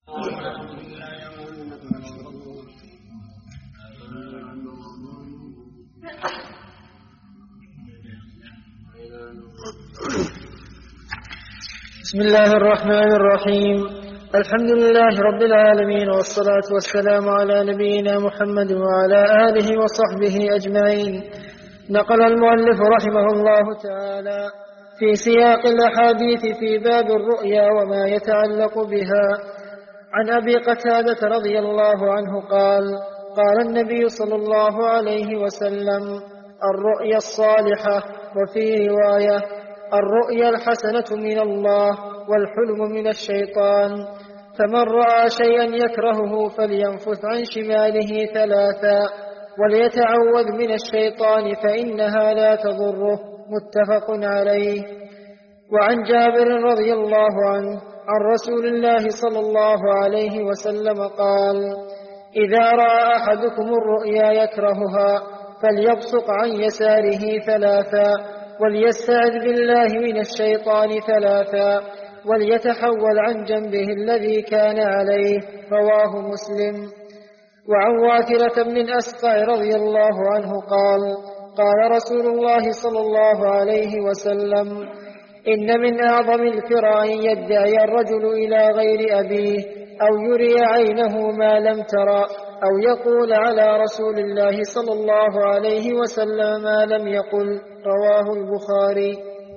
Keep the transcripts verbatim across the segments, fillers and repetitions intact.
بسم الله الرحمن الرحيم. الحمد لله رب العالمين، والصلاة والسلام على نبينا محمد وعلى آله وصحبه أجمعين. نقل المؤلف رحمه الله تعالى في سياق الأحاديث في باب الرؤيا وما يتعلق بها عن أبي قتادة رضي الله عنه قال: قال النبي صلى الله عليه وسلم: الرؤيا الصالحة. وفي رواية: الرؤيا الحسنة من الله والحلم من الشيطان. فمن رأى شيئا يكرهه فلينفث عن شماله ثلاثا وليتعوذ من الشيطان فإنها لا تضره. متفق عليه. وعن جابر رضي الله عنه عن رسول الله صلى الله عليه وسلم قال: إذا رأى أحدكم الرؤيا يكرهها فليبصق عن يساره ثلاثا وليستعذ بالله من الشيطان ثلاثا وليتحول عن جنبه الذي كان عليه. رواه مسلم. وعن واثرة بن الأسقع رضي الله عنه قال: قال رسول الله صلى الله عليه وسلم: إن من أعظم الفرع أن يدعي الرجل إلى غير أبيه أو يري عينه ما لم ترى أو يقول على رسول الله صلى الله عليه وسلم ما لم يقل. رواه البخاري.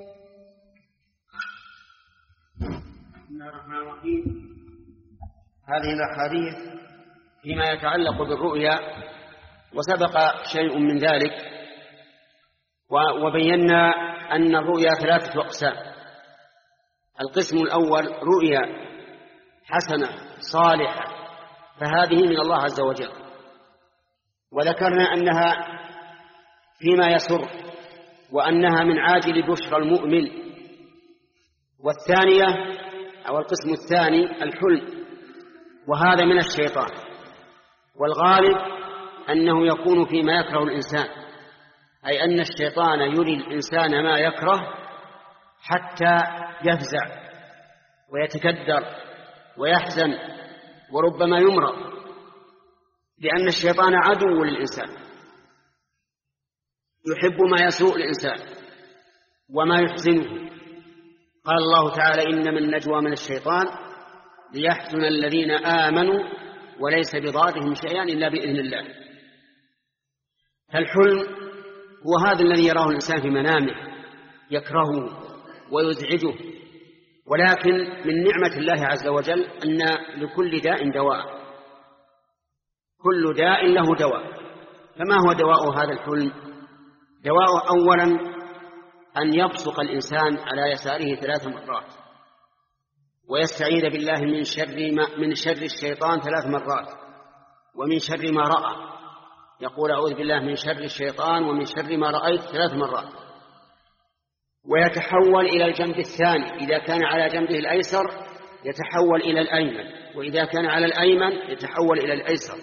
بسم الله الرحمن الرحيم. هذه الأحاديث فيما يتعلق بالرؤيا، وسبق شيء من ذلك، وبينا أن الرؤيا ثلاثة أقسام. القسم الأول رؤيا حسنة صالحة، فهذه من الله عز وجل، وذكرنا أنها فيما يسر وأنها من عاجل بشرى المؤمن. والثانية أو القسم الثاني الحلم، وهذا من الشيطان، والغالب أنه يكون فيما يكره الإنسان، أي أن الشيطان يري الإنسان ما يكره حتى يفزع ويتكدر ويحزن وربما يمرض، لأن الشيطان عدو للإنسان، يحب ما يسوء الإنسان وما يحزنه. قال الله تعالى: إنما النجوى من الشيطان ليحزن الذين آمنوا وليس بضارهم شيئا إلا بإذن الله. فالحلم هو هذا الذي يراه الإنسان في منامه يكرهه ويزعجه، ولكن من نعمة الله عز وجل أن لكل داء دواء، كل داء له دواء. فما هو دواء هذا الحلم؟ دواء أولا أن يبصق الإنسان على يساره ثلاث مرات ويستعيذ بالله من شر, ما من شر الشيطان ثلاث مرات ومن شر ما رأى، يقول: أعوذ بالله من شر الشيطان ومن شر ما رأيت ثلاث مرات. ويتحول إلى الجنب الثاني، إذا كان على جنبه الأيسر يتحول إلى الأيمن، وإذا كان على الأيمن يتحول إلى الأيسر.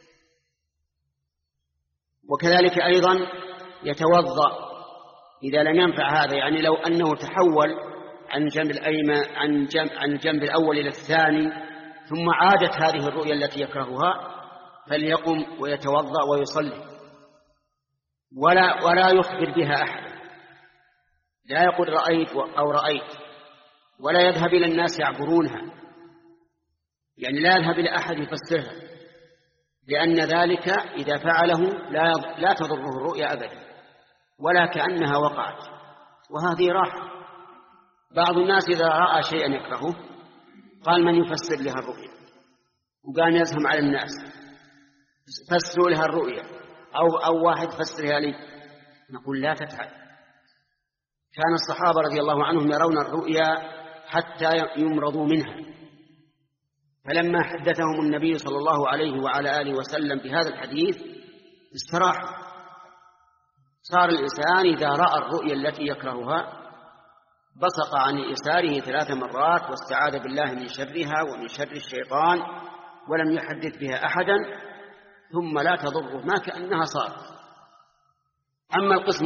وكذلك أيضا يتوضأ إذا لم ينفع هذا، يعني لو أنه تحول عن جنب الأيمن عن جنب عن الجنب الأول إلى الثاني ثم عادت هذه الرؤيا التي يكرهها، فليقم ويتوضأ ويصلي، ولا ولا يخبر بها أحد، لا يقول رأيت أو رأيت، ولا يذهب إلى الناس يعبرونها، يعني لا يذهب إلى أحد يفسرها، لأن ذلك إذا فعله لا لا تضره الرؤيا أبدا ولا كأنها وقعت، وهذه راحة. بعض الناس إذا رأى شيئا يكرهه قال: من يفسر لها الرؤيا؟ وقام يزهم على الناس: فسروا لها الرؤيا، أو, أو واحد فسرها لي. نقول: لا تفعل. كان الصحابة رضي الله عنهم يرون الرؤيا حتى يمرضوا منها، فلما حدثهم النبي صلى الله عليه وعلى آله وسلم بهذا الحديث استراحوا. صار الإنسان إذا رأى الرؤيا التي يكرهها بصق عن يساره ثلاث مرات واستعاذ بالله من شرها ومن شر الشيطان ولم يحدث بها أحدا، ثم لا تضره ما كأنها صارت. أما القسم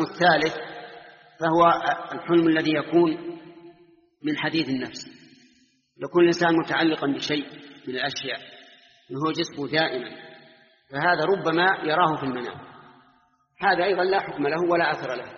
يكون الإنسان متعلقا بشيء من الأشياء وهو جسمه دائما، فهذا ربما يراه في المنام، هذا أيضا لا حكم له ولا أثر له.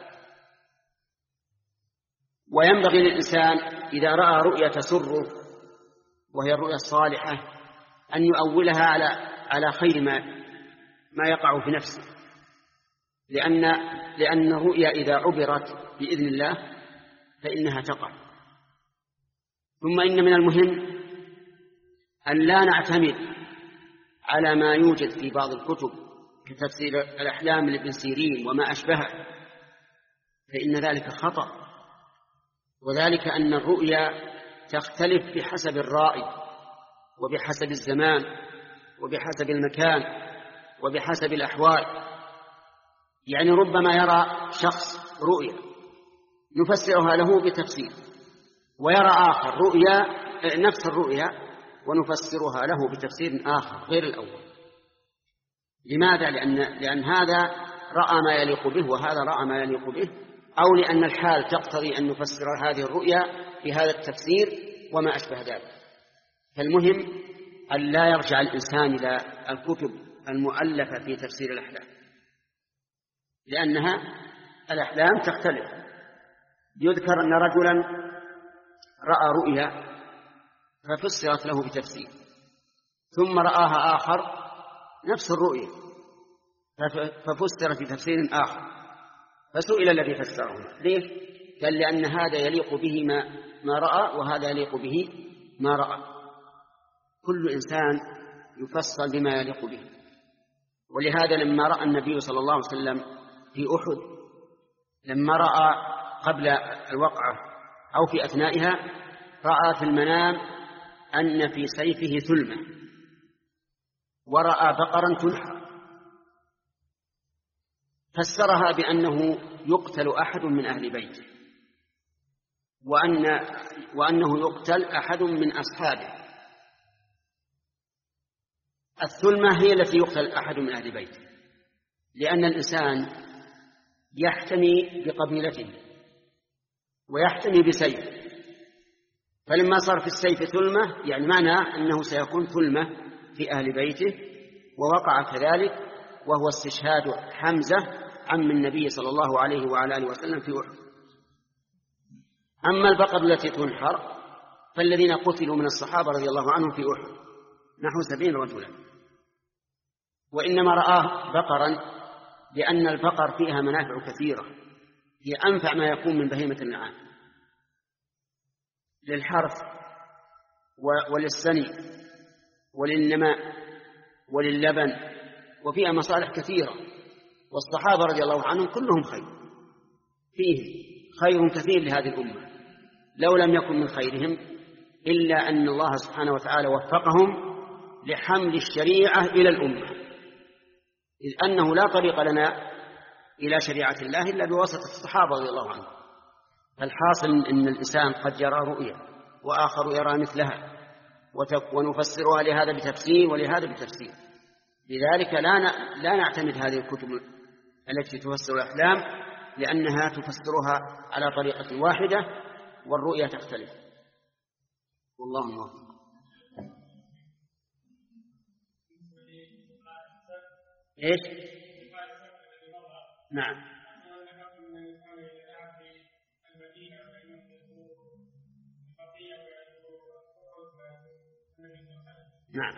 وينبغي للإنسان إذا رأى رؤيا تسره وهي الرؤيا الصالحة أن يؤولها على على خير ما ما يقع في نفسه، لأن لأن الرؤيا إذا عبرت بإذن الله فإنها تقع. ثم إن من المهم أن لا نعتمد على ما يوجد في بعض الكتب كتفسير الأحلام لابن سيرين وما أشبهه، فإن ذلك خطأ، وذلك أن الرؤيا تختلف بحسب الرائي وبحسب الزمان وبحسب المكان وبحسب الأحوال. يعني ربما يرى شخص رؤيا نفسرها له بتفسير، ويرى آخر رؤيا نفس الرؤيا ونفسرها له بتفسير آخر غير الأول. لماذا؟ لأن, لأن هذا رأى ما يليق به وهذا رأى ما يليق به، أو لأن الحال تقتضي أن نفسر هذه الرؤيا بهذا التفسير وما أشبه ذلك. فالمهم أن لا يرجع الإنسان إلى الكتب المؤلفة في تفسير الأحلام، لأنها الأحلام تختلف. يذكر أن رجلا رأى رؤيا ففسرت له بتفسير، ثم رآها آخر نفس الرؤيا ففسرت بتفسير آخر، فسئل الذي فسره ليه؟ قال لأن هذا يليق به ما, ما رأى وهذا يليق به ما رأى. كل إنسان يفسر بما يليق به. ولهذا لما رأى النبي صلى الله عليه وسلم في أحد، لما رأى قبل الوقعة أو في أثنائها، رأى في المنام أن في سيفه ثلمة، ورأى بقرا تنحر، فسرها بأنه يقتل أحد من أهل بيته، وأن وأنه يقتل أحد من أصحابه. الثلمة هي التي يقتل أحد من أهل بيته، لأن الإنسان يحتمي بقبيلته ويحتمي بسيف، فلما صار في السيف ثلمة يعني معنى أنه سيكون ثلمة في أهل بيته، ووقع كذلك، وهو استشهاد حمزة عم النبي صلى الله عليه وعلى آله وسلم في أحد. أما البقر التي تنحر فالذين قتلوا من الصحابة رضي الله عنهم في أحد نحو سبعين رجلا، وإنما رآه بقرا لأن البقر فيها منافع كثيرة، هي أنفع ما يكون من بهيمة النعام، للحرث وللسني وللنماء ولللبن، وفيها مصالح كثيرة. والصحابة رضي الله عنهم كلهم خير، فيه خير كثير لهذه الأمة، لو لم يكن من خيرهم إلا أن الله سبحانه وتعالى وفقهم لحمل الشريعة إلى الأمة، إذ أنه لا طريق لنا إلى شريعة الله إلا بواسطة الصحابة رضي الله عنهم. فالحاصل أن الإنسان قد يرى رؤيا وآخر يرى مثلها، ونفسرها لهذا بتفسير ولهذا بتفسير. لذلك لا لا نعتمد هذه الكتب التي تفسر الأحلام، لأنها تفسرها على طريقة واحدة والرؤيا تختلف. والله موفق. إيش؟ نعم. نعم.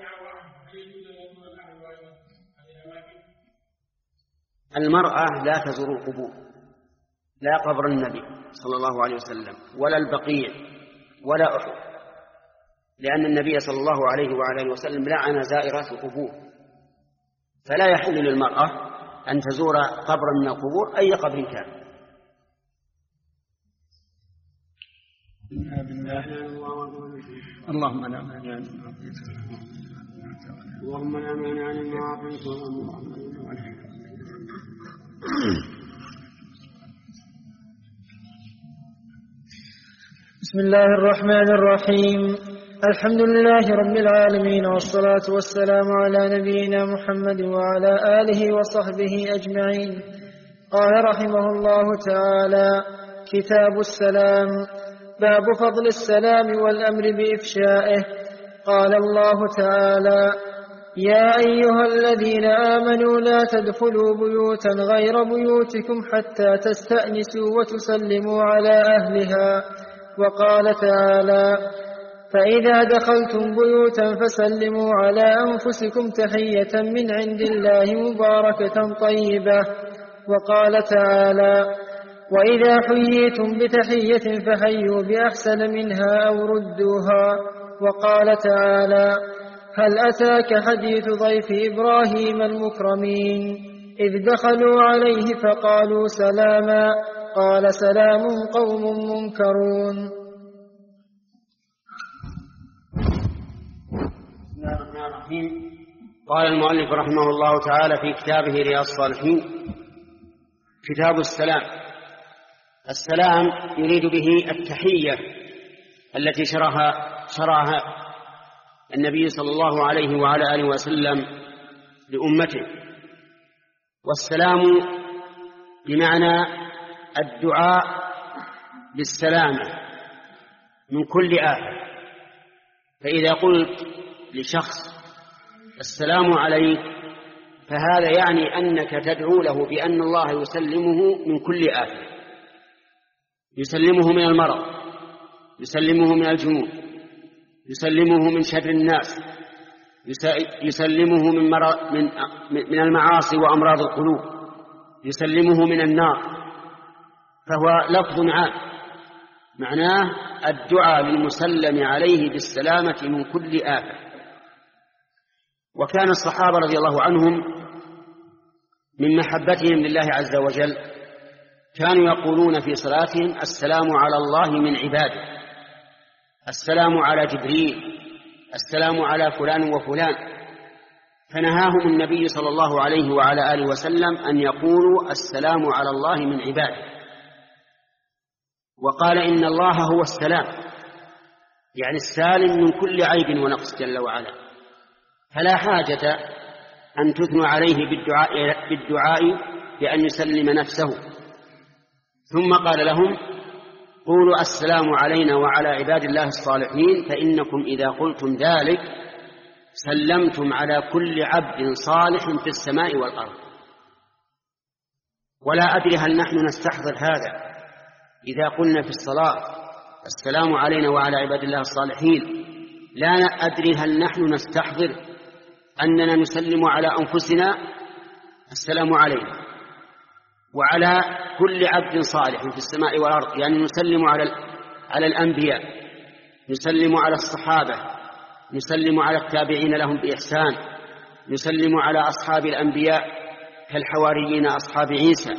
المرأة لا تزور القبور، لا قبر النبي صلى الله عليه وسلم ولا البقيع ولا أحد، لأن النبي صلى الله عليه وعلى آله وسلم لعن زائرات القبور، فلا يحل للمرأة أن تزور قبر من القبور أي قبر كان. اللهم لا مانع لما أعطيت اللهم لا مانع لما أعطيت. بسم الله الرحمن الرحيم. الحمد لله رب العالمين، والصلاة والسلام على نبينا محمد وعلى آله وصحبه أجمعين. قال رحمه الله تعالى: كتاب السلام. باب فضل السلام والأمر بإفشائه. قال الله تعالى: يا أيها الذين آمنوا لا تدخلوا بيوتا غير بيوتكم حتى تستأنسوا وتسلموا على أهلها. وقال تعالى: فإذا دخلتم بيوتا فسلموا على أنفسكم تحية من عند الله مباركة طيبة. وقال تعالى: وإذا حييتم بتحية فحيوا بأحسن منها أو ردوها. وقال تعالى: هل أتاك حديث ضيف إبراهيم المكرمين إذ دخلوا عليه فقالوا سلاما قال سلام قوم منكرون. بسم الله الرحمن الرحيم. قال المؤلف رحمه الله تعالى في كتابه رياض الصالحين: كتاب السلام. السلام يريد به التحية التي شرها شرعها النبي صلى الله عليه وعلى آله وسلم لأمته. والسلام بمعنى الدعاء بالسلامة من كل آفة. فإذا قلت لشخص السلام عليك فهذا يعني أنك تدعو له بأن الله يسلمه من كل آفة، يسلمه من المرض، يسلمه من الجنون، يسلمه من شر الناس، يسلمه من, من, من المعاصي وأمراض القلوب، يسلمه من النار. فهو لفظ عام معناه الدعاء للمسلم عليه بالسلامة من كل آفة. وكان الصحابة رضي الله عنهم من محبتهم لله عز وجل كانوا يقولون في صلاتهم: السلام على الله من عباده، السلام على جبريل، السلام على فلان وفلان. فنهاهم النبي صلى الله عليه وعلى آله وسلم أن يقولوا السلام على الله من عباده، وقال: إن الله هو السلام، يعني السالم من كل عيب ونقص جل وعلا، فلا حاجة أن تثنوا عليه بالدعاء, بالدعاء بأن يسلم نفسه. ثم قال لهم: قولوا السلام علينا وعلى عباد الله الصالحين، فإنكم إذا قلتم ذلك سلمتم على كل عبد صالح في السماء والأرض. ولا أدري هل نحن نستحضر هذا إذا قلنا في الصلاة السلام علينا وعلى عباد الله الصالحين؟ لا أدري هل نحن نستحضر أننا نسلم على أنفسنا السلام علينا وعلى كل عبد صالح في السماء والأرض، يعني نسلم على على الأنبياء، نسلم على الصحابة، نسلم على التابعين لهم بإحسان، نسلم على أصحاب الأنبياء كالحواريين أصحاب عيسى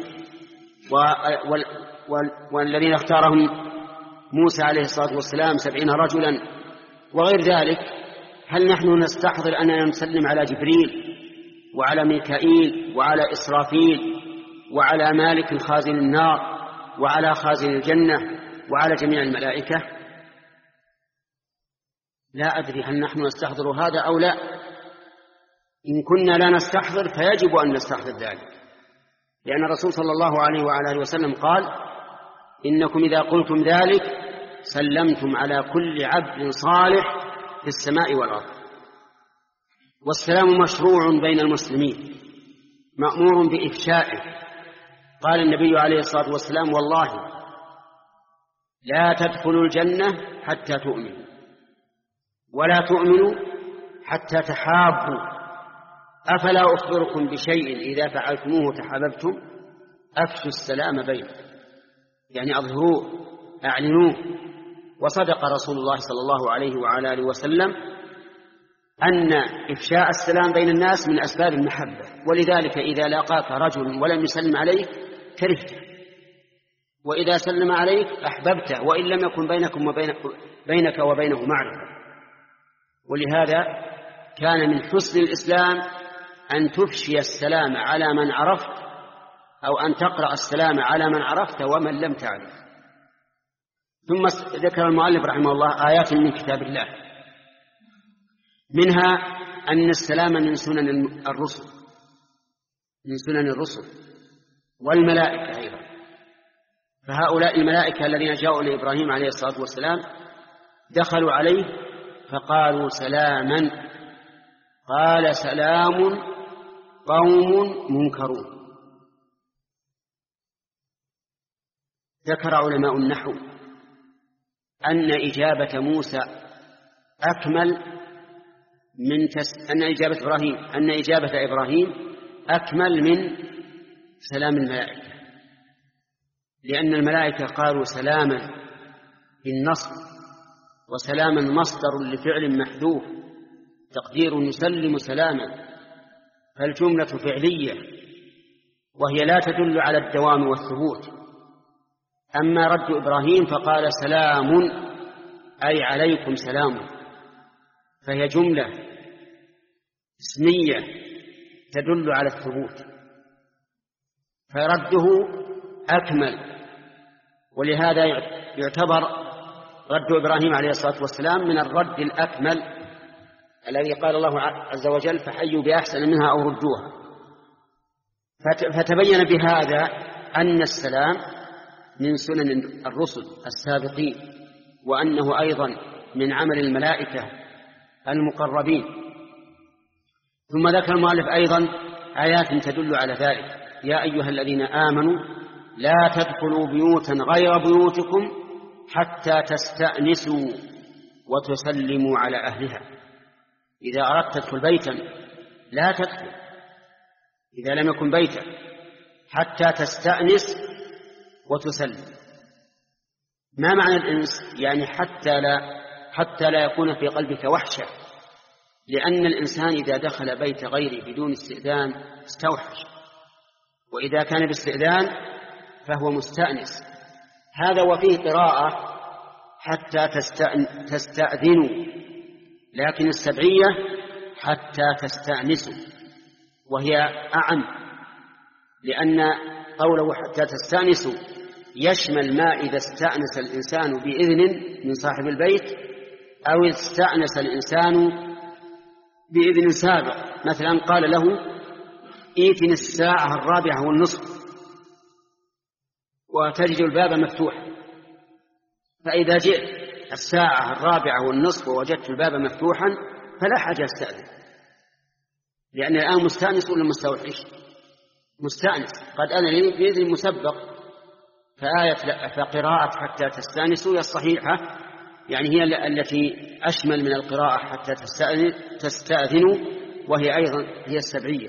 والذين اختارهم موسى عليه الصلاة والسلام سبعين رجلا وغير ذلك. هل نحن نستحضر أننا نسلم على جبريل وعلى ميكائيل وعلى إسرافيل وعلى مالك خازن النار وعلى خازن الجنة وعلى جميع الملائكة؟ لا أدري هل نحن نستحضر هذا أو لا. إن كنا لا نستحضر فيجب أن نستحضر ذلك، لأن الرسول صلى الله عليه وعلى آله وسلم قال: إنكم إذا قلتم ذلك سلمتم على كل عبد صالح في السماء والأرض. والسلام مشروع بين المسلمين مأمور بإفشائه. قال النبي عليه الصلاة والسلام: والله لا تدخلوا الجنة حتى تؤمنوا، ولا تؤمنوا حتى تحابوا، أفلا أخبركم بشيء إذا فعلتموه تحاببتم؟ أفشوا السلام بينكم، يعني أظهروه، أعلنوه. وصدق رسول الله صلى الله عليه وعلى آله وسلم أن إفشاء السلام بين الناس من أسباب المحبة، ولذلك إذا لاقاك رجل ولم يسلم عليك كرهته، وإذا سلم عليك أحببته، وإن لم يكن بينكم وبين بينك وبينه معرفة. ولهذا كان من حسن الإسلام أن تفشي السلام على من عرفت، أو أن تقرأ السلام على من عرفت ومن لم تعرف. ثم ذكر المؤلف رحمه الله آيات من كتاب الله، منها أن السلام من سنن الرسل، من سنن الرسل والملائكة أيضا. فهؤلاء الملائكة الذين جاءوا لإبراهيم عليه الصلاة والسلام دخلوا عليه فقالوا سلاما، قال سلام قوم منكرون. ذكر علماء النحو أن إجابة موسى أكمل من تس... أن إجابة إبراهيم أن إجابة إبراهيم أكمل من سلام الملائكة، لأن الملائكة قالوا سلاما بالنصب، وسلاما مصدر لفعل محذوف تقدير يسلم سلاما، فالجملة فعلية وهي لا تدل على الدوام والثبوت. أما رد إبراهيم فقال سلام أي عليكم سلام، فهي جملة اسمية تدل على الثبوت، فرده أكمل، ولهذا يعتبر رد إبراهيم عليه الصلاة والسلام من الرد الأكمل الذي قال الله عز وجل فحيوا بأحسن منها أو ردوها. فتبين بهذا أن السلام من سنن الرسل السابقين، وأنه أيضا من عمل الملائكة المقربين. ثم ذكر المؤلف أيضا آيات تدل على ذلك: يا أيها الذين آمنوا لا تدخلوا بيوتا غير بيوتكم حتى تستأنسوا وتسلموا على أهلها. إذا أردت تدخل بيتا لا تدخل إذا لم يكن بيتا حتى تستأنس وتسلم. ما معنى الإنس؟ يعني حتى لا, حتى لا يكون في قلبك وحشة، لأن الإنسان إذا دخل بيت غيره بدون استئذان استوحش، وإذا كان باستئذان فهو مستأنس. هذا وفيه قراءة حتى تستأذنوا، لكن السبعية حتى تستأنسوا، وهي أعم، لأن قوله حتى تستأنسوا يشمل ما إذا استأنس الإنسان بإذن من صاحب البيت، أو استأنس الإنسان بإذن سابق. مثلا قال له إيتني الساعة الرابعة والنصف وتجد الباب مفتوحا، فإذا جئت الساعة الرابعة والنصف ووجدت الباب مفتوحا فلا حاجة استأذن، لأن الآن مستأنس ولا مستوحش؟ مستأنس، قد أنا لي بإذن مسبق. فآية فقراءة حتى تستأنسوا هي الصحيحة، يعني هي التي أشمل من القراءة حتى تستأذنوا، وهي أيضا هي السبعية.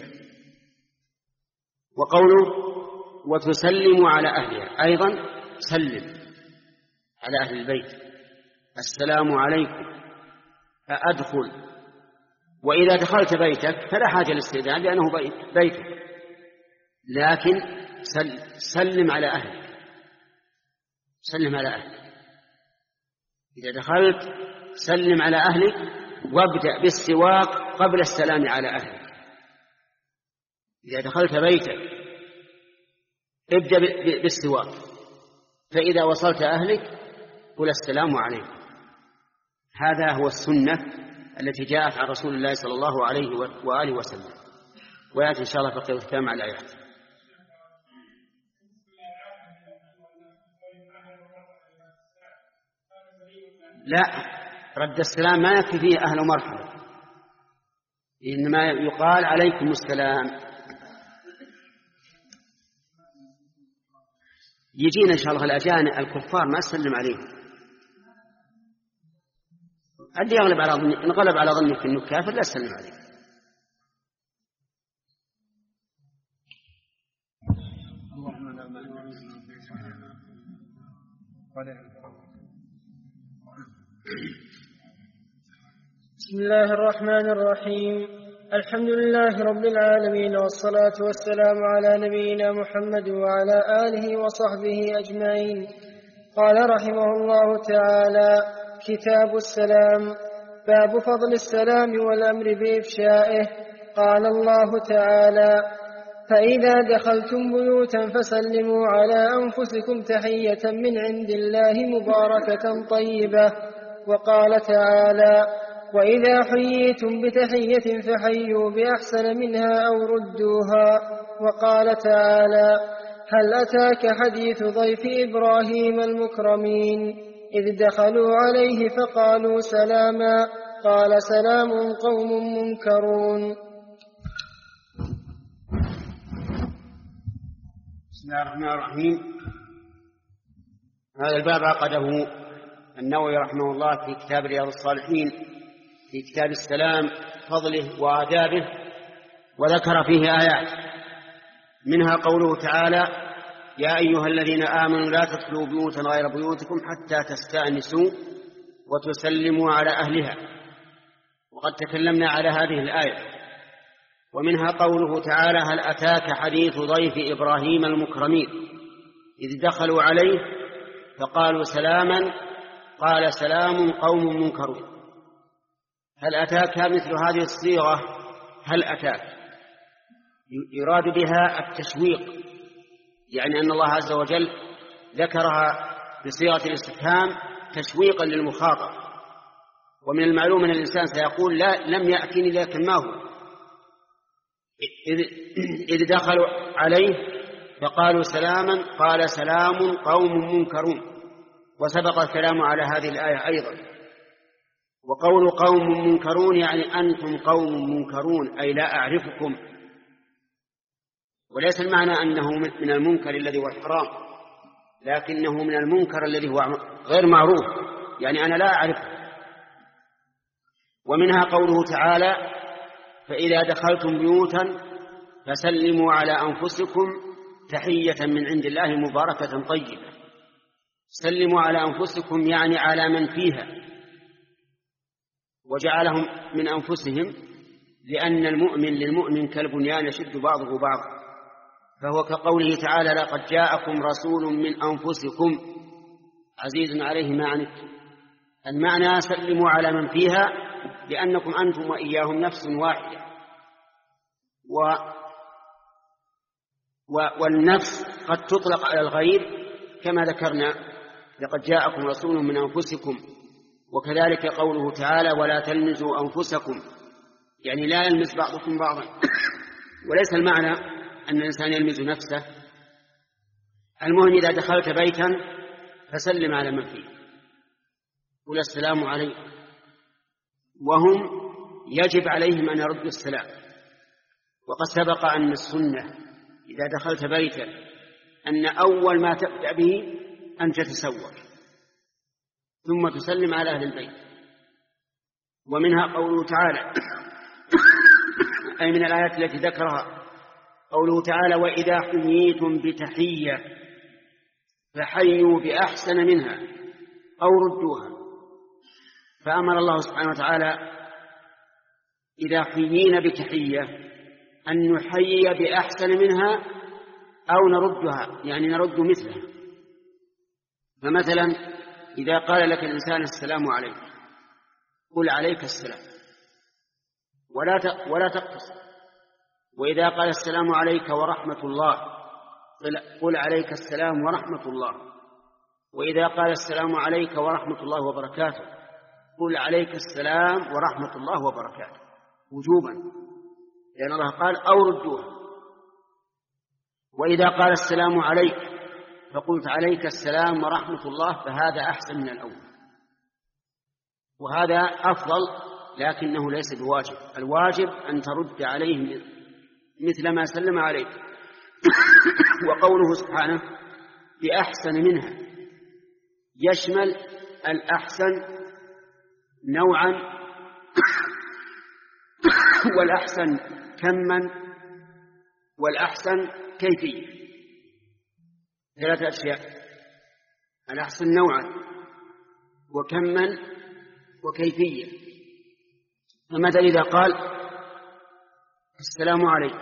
وقوله وتسلموا على أهلها أيضا سلم على أهل البيت، السلام عليكم فأدخل. وإذا دخلت بيتك فلا حاجة للاستئذان لأنه بيت بيتك، لكن سلم على أهلك، سلم على أهلك. إذا دخلت سلم على أهلك، وابدأ بالسواك قبل السلام على أهلك. إذا دخلت بيتك ابدأ بالسواك، فإذا وصلت أهلك قل السلام عليكم. هذا هو السنة التي جاءت عن رسول الله صلى الله عليه وآله وسلم، ويأتي إن شاء الله في الختام على الآيات. لا، رد السلام ما يكفي فيه أهل مرحبا، إنما يقال عليكم السلام. يجينا إن شاء الله الأجانب الكفار ما أسلم عليهم، اللي يغلب على ظني إن غلب على ظنك إنه كافر لا أسلم عليه. بسم الله الرحمن الرحيم. الحمد لله رب العالمين، والصلاة والسلام على نبينا محمد وعلى آله وصحبه أجمعين. قال رحمه الله تعالى: كتاب السلام. باب فضل السلام والأمر بإفشائه. قال الله تعالى: فإذا دخلتم بيوتا فسلموا على أنفسكم تحية من عند الله مباركة طيبة. وقال تعالى: وإذا حييتم بتحية فحيوا بأحسن منها أو ردوها. وقال تعالى: هل أتاك حديث ضيف إبراهيم المكرمين إذ دخلوا عليه فقالوا سلاما قال سلام قوم منكرون. بسم الله الرحمن الرحيم. هذا الباب عقده النووي رحمه الله في كتاب رياض الصالحين في كتاب السلام فضله وآدابه، وذكر فيه آيات منها قوله تعالى: يا أيها الذين آمنوا لا تدخلوا بيوتا غير بيوتكم حتى تستأنسوا وتسلموا على أهلها، وقد تكلمنا على هذه الآية. ومنها قوله تعالى: هل أتاك حديث ضيف إبراهيم المكرمين إذ دخلوا عليه فقالوا سلاما قال سلام قوم منكرون. هل أتاك مثل هذه الصيغة، هل أتاك يراد بها التشويق، يعني أن الله عز وجل ذكرها بصيغة الاستفهام تشويقا للمخاطب. ومن المعلوم أن الإنسان سيقول لا لم يأتني لكن ما هو. إذ, إذ دخلوا عليه فقالوا سلاما قال سلام قوم منكرون، وسبق الكلام على هذه الآية أيضا. وقول قوم منكرون يعني أنتم قوم منكرون، أي لا أعرفكم. وليس المعنى أنه من المنكر الذي هو الحرام، لكنه من المنكر الذي هو غير معروف، يعني أنا لا أعرفه. ومنها قوله تعالى: فإذا دخلتم بيوتا فسلموا على أنفسكم تحية من عند الله مباركة طيبة. سلموا على أنفسكم يعني على من فيها، وجعلهم من أنفسهم لأن المؤمن للمؤمن كالبنيان يشد بعضه بعضا، فهو كقوله تعالى: لقد جاءكم رسول من أنفسكم عزيز عليه ما عنتم. المعنى سلموا على من فيها لأنكم أنتم وإياهم نفس واحدة. و والنفس قد تطلق على الغير كما ذكرنا: لقد جاءكم رسول من أنفسكم. وكذلك قوله تعالى: ولا تلمزوا أنفسكم، يعني لا يلمز بعضكم بعضا. وليس المعنى أن الإنسان يلمز نفسه. المهم إذا دخلت بيتا فسلم على من فيه، قل السلام عليكم، وهم يجب عليهم أن يردوا السلام. وقد سبق أن السنة إذا دخلت بيتا أن أول ما تبدأ به أن تتسوق ثم تسلم على أهل البيت. ومنها قوله تعالى أي من الآيات التي ذكرها قوله تعالى: وإذا حييتم بتحية فحيوا بأحسن منها أو ردوها. فأمر الله سبحانه وتعالى إذا حيينا بتحية أن نحيي بأحسن منها أو نردها، يعني نرد مثلها. فمثلا إذا قال لك الإنسان السلام عليك قل عليك السلام ولا ولا تقتصر. وإذا قال السلام عليك ورحمة الله قل عليك السلام ورحمة الله. وإذا قال السلام عليك ورحمة الله وبركاته قل عليك السلام ورحمة الله وبركاته وجوبا، لأن الله قال أو ردوها. وإذا قال السلام عليك فقلت عليك السلام ورحمة الله فهذا أحسن من الأول، وهذا أفضل، لكنه ليس بواجب. الواجب أن ترد عليه مثل ما سلم عليك. وقوله سبحانه بأحسن منها يشمل الأحسن نوعا والأحسن كما والأحسن كيفية، ثلاثة أشياء: الأحسن نوعا وكما وكيفية. فمثلا إذا قال السلام عليك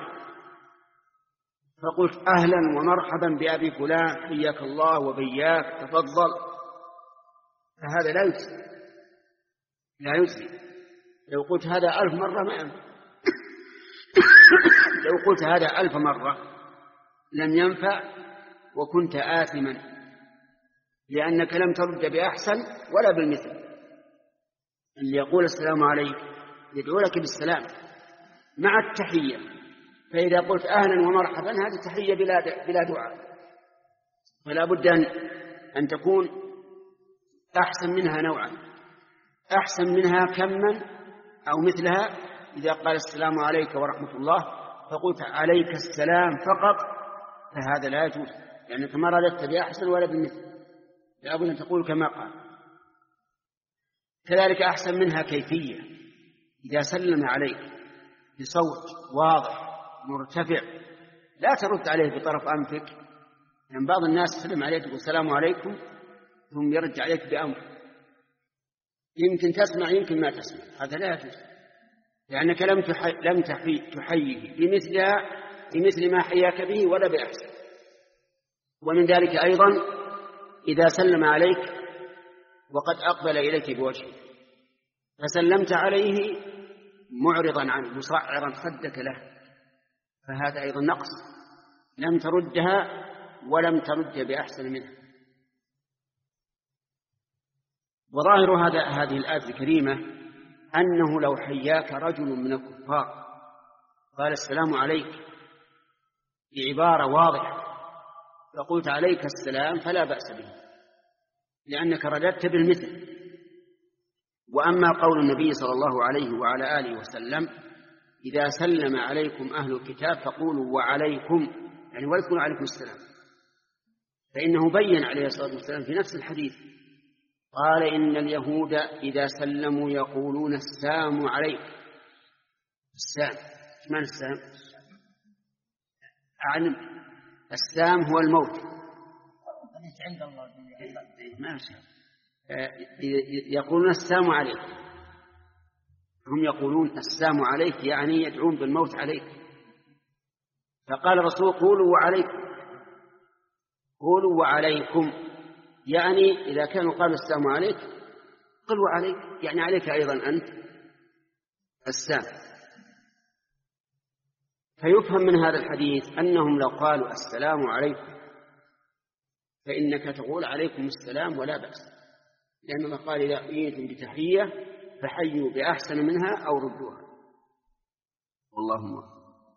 فقلت أهلا ومرحبا بأبي فلان حياك الله وبياك تفضل، فهذا لا يجزي لا يجزي. لو قلت هذا ألف مرة ما ينفع. لو قلت هذا ألف مرة لم ينفع وكنت آثما، لأنك لم ترد بأحسن ولا بالمثل. اللي يقول السلام عليك يدعو لك بالسلام مع التحية، فإذا قلت أهلا ومرحبا هذه تحية بلا بلا دعاء، ولا بد أن, أن تكون أحسن منها نوعا، أحسن منها كما أو مثلها. إذا قال السلام عليك ورحمة الله فقلت عليك السلام فقط فهذا لا يجوز، لأنك ما رددت بأحسن ولا بمثل، لا بد أن تقول كما قال. كذلك أحسن منها كيفية، إذا سلم عليك بصوت واضح مرتفع لا ترد عليه بطرف أنفك، يعني بعض الناس سلم عليك يقول السلام عليكم ثم يرجع عليك بأمر، يمكن تسمع يمكن ما تسمع، هذا لا يجوز، لأنك لم تحي... لم تحي... تحييه بمثلها بمثل ما حياك به ولا بأحسن. ومن ذلك أيضا إذا سلم عليك وقد أقبل إليك بوجهه فسلمت عليه معرضا عنه مصعرا خدك له، فهذا أيضا نقص، لم تردها ولم ترد بأحسن منها. وظاهر هذا هذه الآية الكريمة أنه لو حياك رجل من الكفار قال السلام عليك بعبارة واضحة فقلت عليك السلام فلا بأس به، لأنك رددت بالمثل. وأما قول النبي صلى الله عليه وعلى آله وسلم إذا سلم عليكم أهل الكتاب فقولوا وعليكم، يعني ويذكر عليكم السلام، فإنه بين عليه الصلاة والسلام في نفس الحديث قال إن اليهود إذا سلموا يقولون السلام عليك. السلام ايش معنى السلام؟ أعلم السلام هو الموت عند الله ما يقولون السلام عليك، هم يقولون السلام عليك يعني يدعون بالموت عليك، فقال الرسول قولوا وعليكم، قولوا وعليكم، يعني إذا كانوا قالوا السلام عليك قل وعليك، يعني عليك أيضا أنت السلام. فيفهم من هذا الحديث أنهم لو قالوا السلام عليكم فإنك تقول عليكم السلام ولا بأس، لأن الله قال إذا حييتم بتحية فحيوا بأحسن منها أو ردوها. اللهم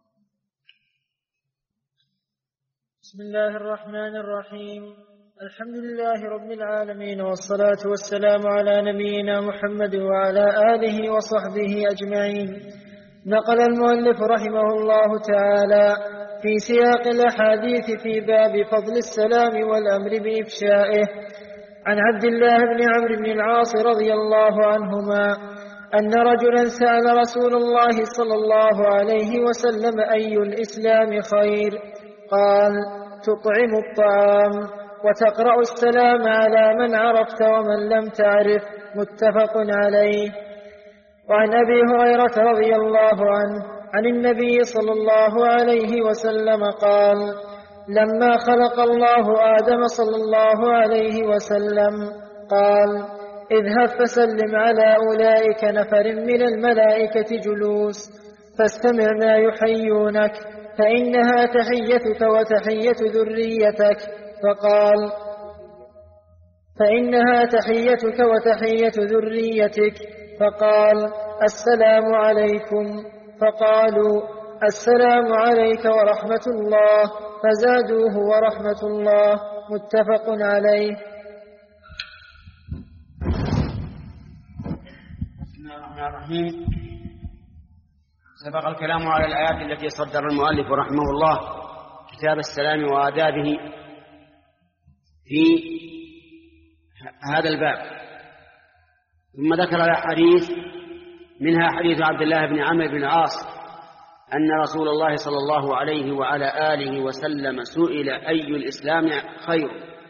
بسم الله الرحمن الرحيم. الحمد لله رب العالمين، والصلاة والسلام على نبينا محمد وعلى آله وصحبه أجمعين. نقل المؤلف رحمه الله تعالى في سياق الأحاديث في باب فضل السلام والأمر بإفشائه عن عبد الله بن عمرو بن العاص رضي الله عنهما أن رجلا سأل رسول الله صلى الله عليه وسلم أي الإسلام خير؟ قال تطعم الطعام وتقرأ السلام على من عرفت ومن لم تعرف، متفق عليه. وعن أبي هريرة رضي الله عنه عن النبي صلى الله عليه وسلم قال لما خلق الله آدم صلى الله عليه وسلم قال اذهب فسلم على أولئك نفر من الملائكة جلوس فاستمع ما يحيونك فإنها تحيتك وتحية ذريتك، فقال فإنها تحيتك وتحية ذريتك، فقال السلام عليكم، فقالوا السلام عليك ورحمة الله، فزادوه ورحمة الله، متفق عليه. بسم الله الرحمن الرحيم. سبق الكلام على الآيات التي صدر المؤلف رحمه الله كتاب السلام وآدابه في هذا الباب، ثم ذكر الأحاديث منها حديث عبد الله بن عمرو بن العاص أن رسول الله صلى الله عليه وعلى آله وسلم سئل أي الإسلام خير،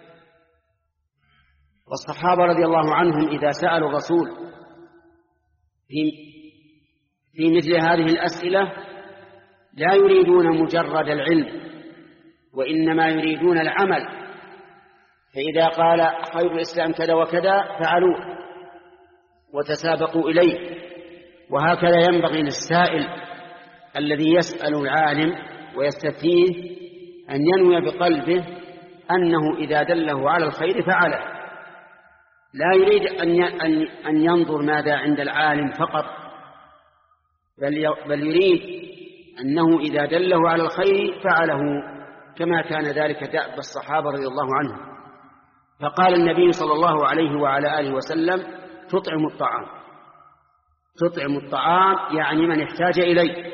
والصحابة رضي الله عنهم إذا سألوا الرسول في, في مثل هذه الأسئلة لا يريدون مجرد العلم وإنما يريدون العمل، فإذا قال خير الإسلام كذا وكذا فعلوه وتسابقوا إليه. وهكذا ينبغي للسائل الذي يسأل العالم ويستفتيه أن ينوي بقلبه أنه إذا دله على الخير فعله، لا يريد أن ينظر ماذا عند العالم فقط، بل يريد أنه إذا دله على الخير فعله كما كان ذلك دأب الصحابة رضي الله عنهم. فقال النبي صلى الله عليه وعلى آله وسلم: تطعم الطعام. تطعم الطعام يعني من احتاج إليه،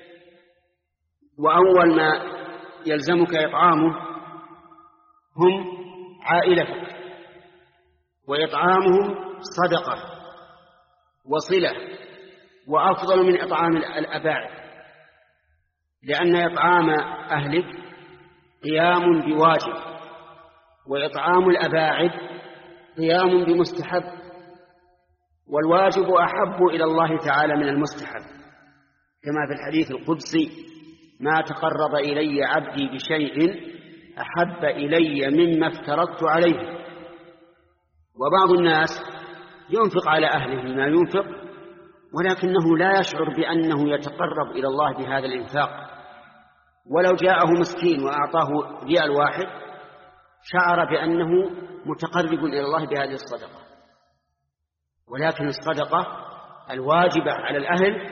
وأول ما يلزمك إطعامه هم عائلتك، وإطعامهم صدقة وصلة وأفضل من إطعام الأباعد، لأن إطعام أهلك قيام بواجب، وإطعام الأباعد قيام بمستحب، والواجب أحب إلى الله تعالى من المستحب، كما في الحديث القدسي: ما تقرب إلي عبدي بشيء أحب إلي مما افترضت عليه. وبعض الناس ينفق على أهله ما ينفق، ولكنه لا يشعر بأنه يتقرب إلى الله بهذا الإنفاق. ولو جاءه مسكين وأعطاه ريال واحد شعر بأنه متقرب إلى الله بهذه الصدقة. ولكن الصدقة الواجبة على الأهل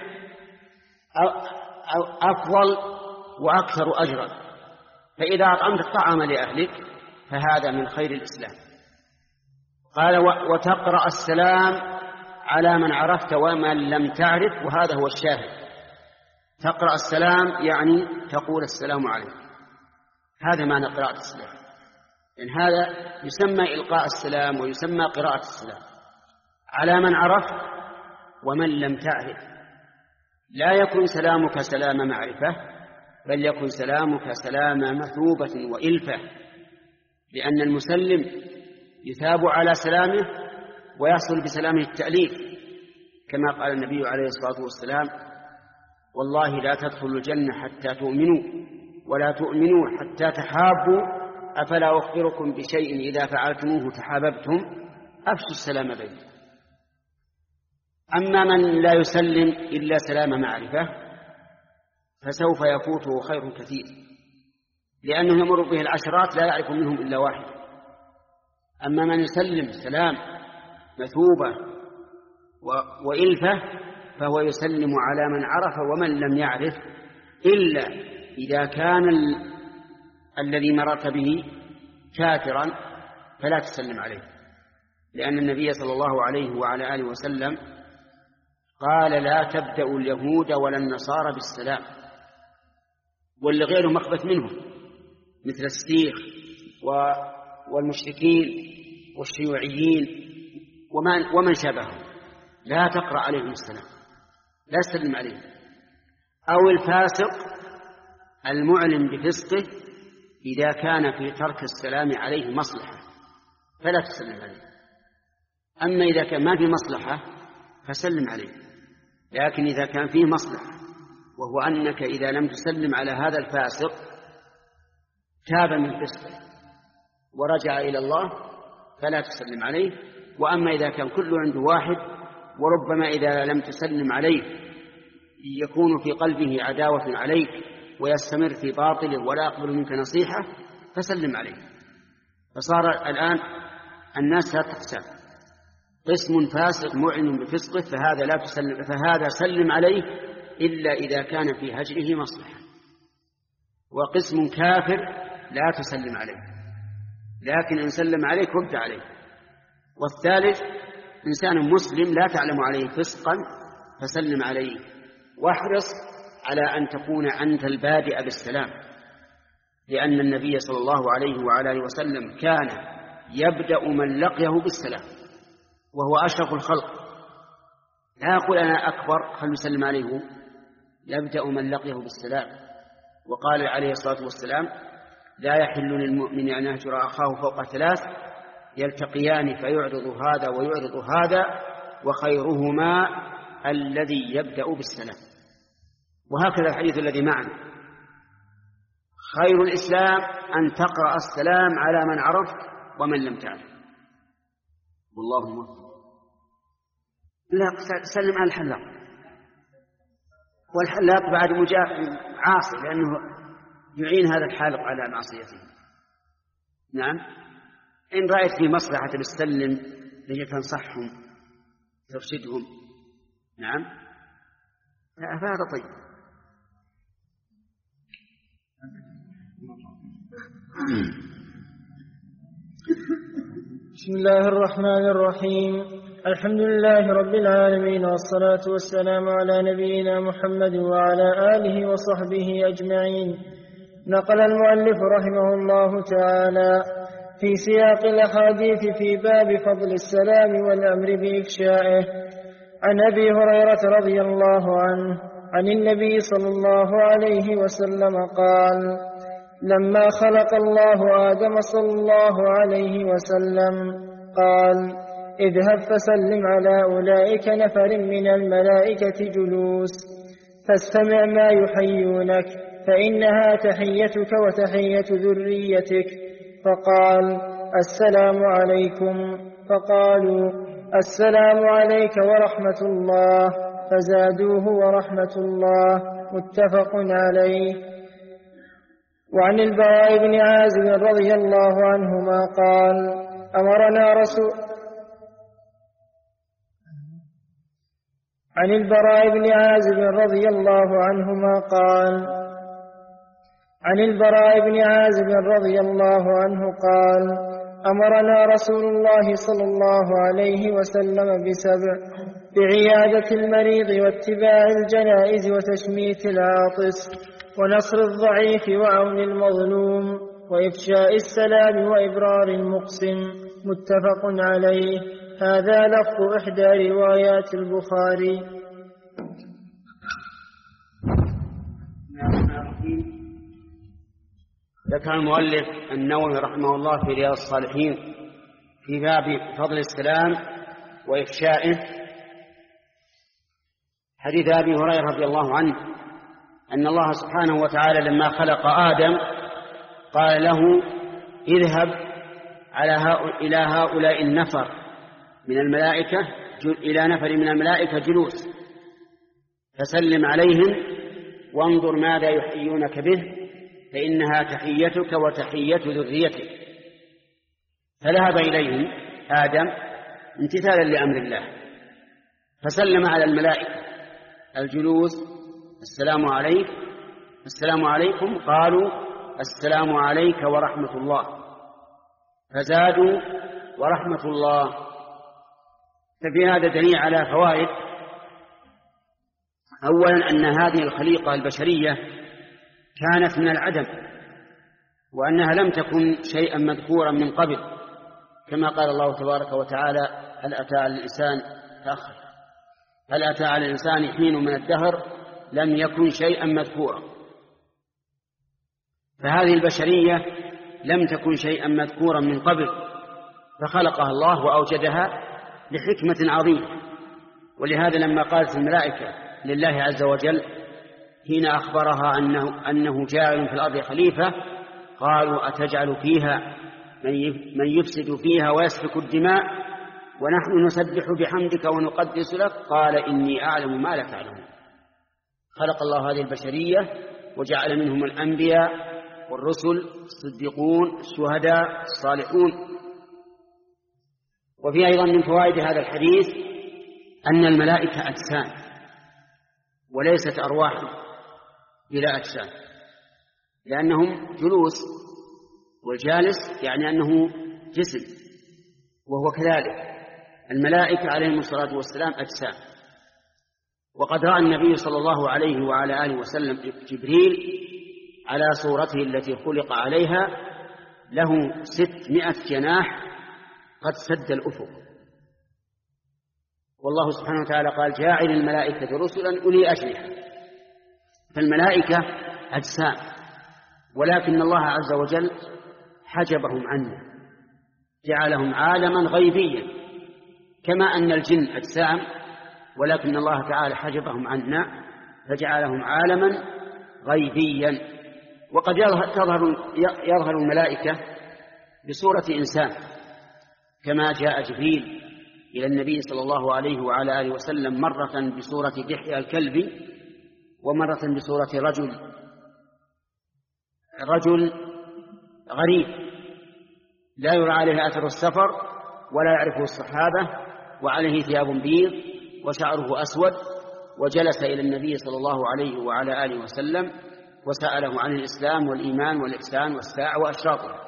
أفضل وأكثر أجرا. فإذا أطعمت الطعام لأهلك فهذا من خير الإسلام. قال: وتقرأ السلام على من عرفت ومن لم تعرف. وهذا هو الشاهد. تقرأ السلام يعني تقول السلام عليكم. هذا معنى قراءة السلام، لأن يعني هذا يسمى إلقاء السلام ويسمى قراءة السلام على من عرفت ومن لم تعرف. لا يكن سلامك سلام معرفة، بل يكن سلامك سلام مثوبة وإلفة، لأن المسلم يثاب على سلامه ويحصل بسلامه التأليف، كما قال النبي عليه الصلاة والسلام: والله لا تدخلوا الجنة حتى تؤمنوا، ولا تؤمنوا حتى تحابوا، أفلا أخبركم بشيء إذا فعلتموه تحاببتم، أفشوا السلام بينكم. أما من لا يسلم إلا سلام معرفة فسوف يفوته خير كثير، لأنه يمر به العشرات لا يعرف منهم إلا واحد. أما من يسلم سلام مثوبة وإلفة فهو يسلم على من عرف ومن لم يعرف، إلا إذا كان ال... الذي مرت به كافرا فلا تسلم عليه، لأن النبي صلى الله عليه وعلى آله وسلم قال: لا تبدأوا اليهود ولا النصارى بالسلام. واللي غيره مخبث منهم مثل السيخ والمشركين والشيوعيين ومن, ومن شابههم لا تقرأ عليهم السلام، لا تسلم عليهم. أو الفاسق المعلن بفسقه إذا كان في ترك السلام عليه مصلحة فلا تسلم عليه. أما إذا كان ما في مصلحة فسلم عليه. لكن إذا كان فيه مصلحة، وهو أنك إذا لم تسلم على هذا الفاسق تاب من فسقه ورجع إلى الله فلا تسلم عليه. وأما إذا كان كله عنده واحد، وربما إذا لم تسلم عليه يكون في قلبه عداوة عليك ويستمر في باطله ولا يقبل منك نصيحة، فسلم عليه. فصار الآن الناس لا تقسم: قسم فاسق معلن بفسقه فهذا لا تسلم، فهذا سلم عليه إلا إذا كان في هجره مصلحة، وقسم كافر لا تسلم عليه، لكن إن سلم عليك رد عليه. والثالث إنسان مسلم لا تعلم عليه فسقا فسلم عليه، واحرص على أن تكون أنت البادئ بالسلام، لأن النبي صلى الله عليه وعلى آله وسلم كان يبدأ من لقيه بالسلام وهو أشرف الخلق. لا يقول أنا أكبر خلوا يسلم عليه، يبدأ من لقيه بالسلام. وقال عليه الصلاة والسلام: لا يحل للمؤمن أن يهجر أخاه فوق ثلاث يلتقيان فيعرض هذا ويعرض هذا وخيرهما الذي يبدأ بالسلام. وهكذا الحديث الذي معنا: خير الإسلام أن تقرأ السلام على من عرفت ومن لم تعرف. والله موفق. لا سلم على الحلاق، والحلاق بعد عاصي لأنه يعين هذا الحالق على معصيته. نعم، إن رأيت في مصلحة بالسلم لكي تنصحهم ترشدهم، نعم، فهذا طيب. بسم الله الرحمن الرحيم. الحمد لله رب العالمين، والصلاة والسلام على نبينا محمد وعلى آله وصحبه أجمعين. نقل المؤلف رحمه الله تعالى في سياق الأحاديث في باب فضل السلام والأمر بإفشائه عن أبي هريرة رضي الله عنه عن النبي صلى الله عليه وسلم قال: لما خلق الله آدم صلى الله عليه وسلم قال: اذهب فسلم على أولئك نفر من الملائكة جلوس فاستمع ما يحيونك فإنها تحيتك وتحية ذريتك. فقال: السلام عليكم. فقالوا: السلام عليك ورحمة الله. فزادوه ورحمة الله. متفق عليه. وعن البراء بن عازب رضي الله عنهما قال: أمرنا رسول عن البراء بن عازب رضي الله عنهما قال عن البراء بن عازب رضي الله عنه قال: أمرنا رسول الله صلى الله عليه وسلم بسبع: بعيادة المريض واتباع الجنائز وتشميت العاطس ونصر الضعيف وعون المظلوم وإفشاء السلام وإبرار المقسم. متفق عليه. هذا لفظ إحدى روايات البخاري. ذكر المؤلف النووي رحمه الله في رياض الصالحين في باب فضل السلام وإفشائه حديث أبي هريرة رضي الله عنه أن الله سبحانه وتعالى لما خلق آدم قال له: اذهب على هؤلاء إلى هؤلاء النفر من الملائكة إلى نفر من الملائكة جلوس فسلم عليهم وانظر ماذا يحيونك به فإنها تحيتك وتحية ذريتك. فذهب إليهم آدم امتثالا لأمر الله فسلم على الملائكة الجلوس: السلام عليك. السلام عليكم. قالوا: السلام عليك ورحمة الله. فزادوا ورحمة الله. ففي هذا دليل على فوائد. أولا أن هذه الخليقة البشرية كانت من العدم، وأنها لم تكن شيئا مذكورا من قبل، كما قال الله تبارك وتعالى: هل أتى على الإنسان تأخر هل أتى على الإنسان حين من الدهر لم يكن شيئا مذكورا. فهذه البشرية لم تكن شيئا مذكورا من قبل، فخلقها الله وأوجدها لحكمة عظيمة. ولهذا لما قالت الملائكة لله عز وجل حين أخبرها أنه, أنه جاعل في الأرض خليفة قالوا: أتجعل فيها من يفسد فيها ويسفك الدماء ونحن نسبح بحمدك ونقدس لك قال: إني أعلم ما لا تعلمون. خلق الله هذه البشرية وجعل منهم الأنبياء والرسل الصديقون الشهداء الصالحون. وفي أيضا من فوائد هذا الحديث أن الملائكة أجسام وليست أرواح بلا أجسام، لأنهم جلوس، والجالس يعني أنه جسم، وهو كذلك الملائكة عليهم الصلاة والسلام أجسام. وقد رأى النبي صلى الله عليه وعلى آله وسلم جبريل على صورته التي خلق عليها له ستمائة جناح قد سد الأفق. والله سبحانه وتعالى قال: جاعل الملائكة رسلا أولي أجنحة. فالملائكة أجسام، ولكن الله عز وجل حجبهم عنا، جعلهم عالما غيبيا، كما أن الجن أجسام ولكن الله تعالى حجبهم عنا فجعلهم عالما غيبيا. وقد يظهر, يظهر الملائكة بصورة إنسان، كما جاء جبريل إلى النبي صلى الله عليه وعلى آله وسلم مرة بصورة دحية الكلب، ومرة بصورة رجل رجل غريب لا يرى عليه أثر السفر ولا يعرفه الصحابة، وعليه ثياب بيض وشعره أسود، وجلس إلى النبي صلى الله عليه وعلى آله وسلم وسأله عن الإسلام والإيمان والإحسان والساعة وأشراطها.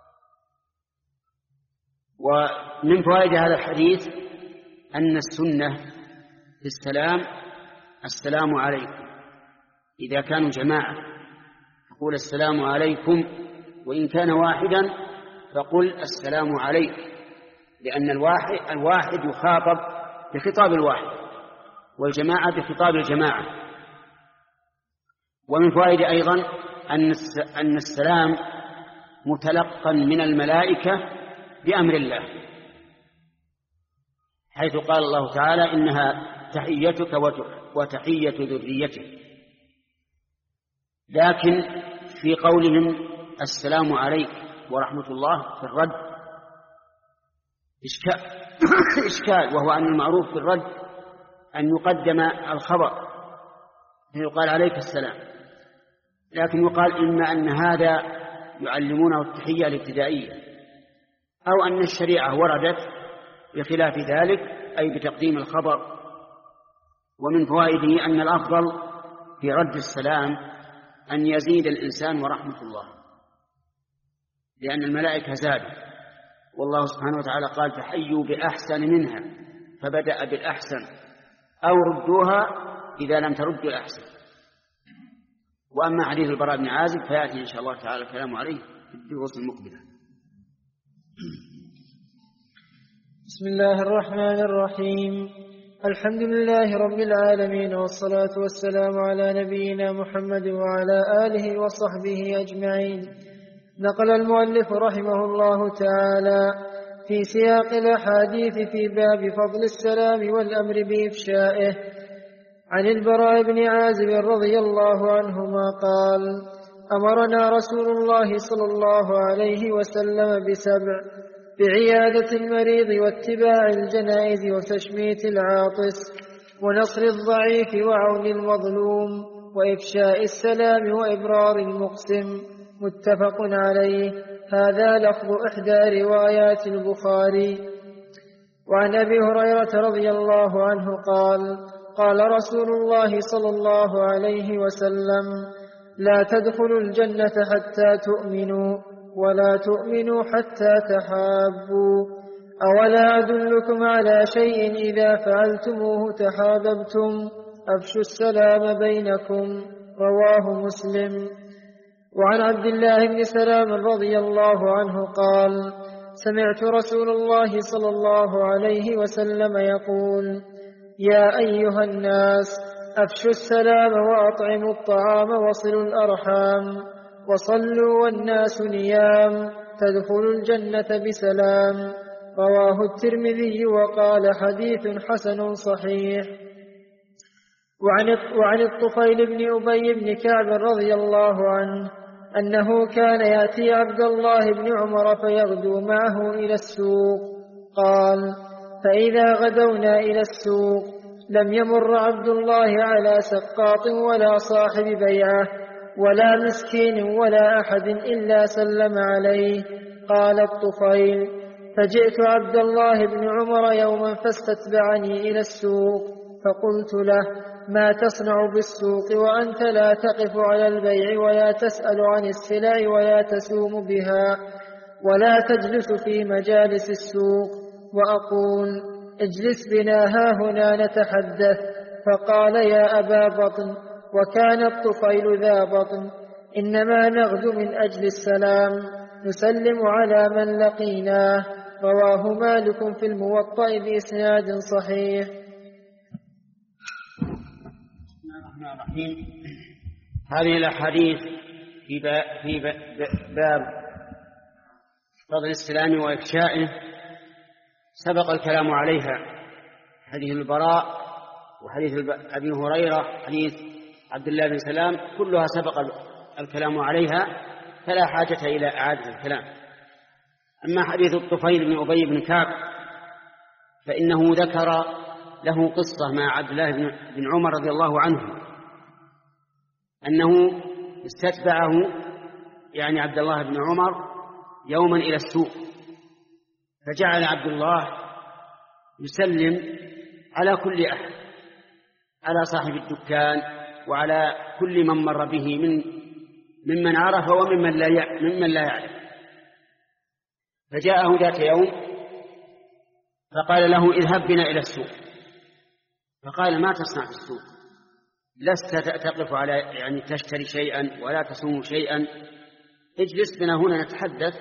ومن فوائد هذا الحديث أن السنة في السلام السلام عليكم، إذا كانوا جماعة فقول السلام عليكم، وإن كان واحدا فقل السلام عليك، لأن الواحد, الواحد يخاطب بخطاب الواحد والجماعة بخطاب الجماعة. ومن فوائد أيضا أن السلام متلقى من الملائكة بأمر الله، حيث قال الله تعالى إنها تحيتك وتحية ذريتك. لكن في قولهم السلام عليك ورحمة الله في الرد إشكال, إشكال وهو أن المعروف في الرد أن يقدم الخبر فيقال عليك السلام، لكن يقال إما أن هذا يعلمونه التحية الابتدائية، أو أن الشريعة وردت بخلاف ذلك أي بتقديم الخبر. ومن فوائده أن الأفضل في رد السلام أن يزيد الإنسان ورحمة الله، لأن الملائكة زادت، والله سبحانه وتعالى قال فحيوا بأحسن منها، فبدأ بالأحسن، أو ردوها إذا لم تردوا الأحسن. وأما حديث البراء بن عازب فيأتي إن شاء الله تعالى الكلام عليه في الدروس المقبلة. بسم الله الرحمن الرحيم. الحمد لله رب العالمين، والصلاة والسلام على نبينا محمد وعلى آله وصحبه أجمعين. نقل المؤلف رحمه الله تعالى في سياق الأحاديث في باب فضل السلام والأمر بإفشائه عن البراء بن عازب رضي الله عنهما قال: أمرنا رسول الله صلى الله عليه وسلم بسبع: بعيادة المريض واتباع الجنائز وتشميت العاطس ونصر الضعيف وعون المظلوم وإفشاء السلام وإبرار المقسم. متفق عليه. هذا لفظ إحدى روايات البخاري. وعن أبي هريرة رضي الله عنه قال: قال رسول الله صلى الله عليه وسلم: لا تدخلوا الجنة حتى تؤمنوا، ولا تؤمنوا حتى تحابوا. أولا أدلكم على شيء إذا فعلتموه تحاببتم؟ أفشوا السلام بينكم. رواه مسلم. وعن عبد الله بن سلام رضي الله عنه قال: سمعت رسول الله صلى الله عليه وسلم يقول: يا أيها الناس، أفشوا السلام وأطعموا الطعام وصلوا الأرحام وصلوا والناس نيام تدخلوا الجنة بسلام. رواه الترمذي وقال: حديث حسن صحيح. وعن الطفيل بن أبي بن كعب رضي الله عنه أنه كان يأتي عبد الله بن عمر فيغدو معه إلى السوق. قال: فإذا غدونا إلى السوق لم يمر عبد الله على سقاط ولا صاحب بيعة ولا مسكين ولا أحد إلا سلم عليه. قال الطفيل: فجئت عبد الله بن عمر يوما فاستتبعني إلى السوق، فقلت له: ما تصنع بالسوق وأنت لا تقف على البيع ولا تسأل عن السلع ولا تسوم بها ولا تجلس في مجالس السوق؟ وأقول: اجلس بنا هاهنا نتحدث. فقال: يا أبا بطن، وكان الطفيل ذا بطن، إنما نغدو من أجل السلام، نسلم على من لقيناه. رواه مالك في الموطأ بإسناد صحيح. هذه الأحاديث في باب, في باب فضل السلام وإفشائه سبق الكلام عليها، حديث البراء وحديث أبي هريرة حديث عبد الله بن سلام كلها سبق الكلام عليها، فلا حاجة إلى إعادة الكلام. أما حديث الطفيل بن أبي بن كعب فإنه ذكر له قصة مع عبد الله بن عمر رضي الله عنه، أنه استتبعه يعني عبد الله بن عمر يوما إلى السوق، فجعل عبد الله يسلم على كل أحد، على صاحب الدكان وعلى كل من مر به من ممن عرف وممن لا ممن لا يعرف. فجاءه ذات يوم فقال له اذهب بنا إلى السوق. فقال ما تصنع في السوق؟ لست تقف على يعني تشتري شيئا ولا تصوم شيئا، اجلس بنا هنا نتحدث.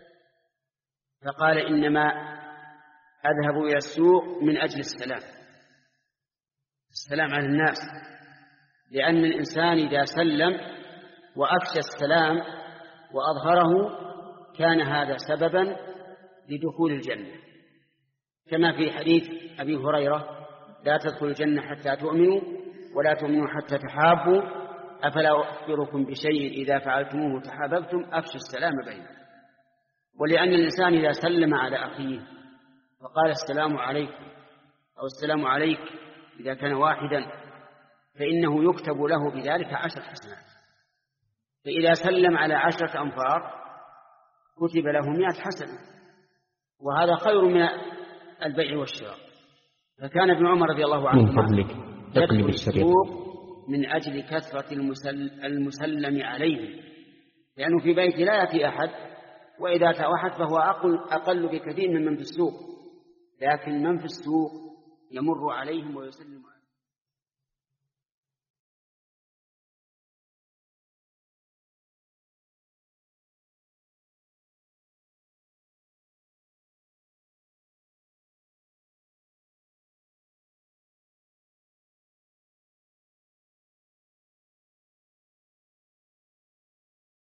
فقال إنما أذهب إلى السوق من أجل السلام، السلام على الناس، لأن الإنسان إذا سلم وأفشى السلام وأظهره كان هذا سببا لدخول الجنة، كما في حديث أبي هريرة لا تدخلوا الجنة حتى تؤمنوا ولا تؤمنوا حتى تحابوا، أفلا أخبركم بشيء إذا فعلتموه تحاببتم أفشوا السلام بينكم. ولأن الإنسان إذا سلم على أخيه فقال السلام عليكم أو السلام عليك إذا كان واحدا فإنه يكتب له بذلك عشر حسنات، فإذا سلم على عشرة أنفار كتب له مئة حسنة، وهذا خير من البيع والشراء. فكان ابن عمر رضي الله عنه يدخل السوق من أجل كثرة المسلم عليه، لأنه في بيته لا يأتي أحد، وإذا أتى أحد فهو أقل, أقل بكثير من من في السوق، لكن من في السوق يمر عليهم ويسلم عليهم.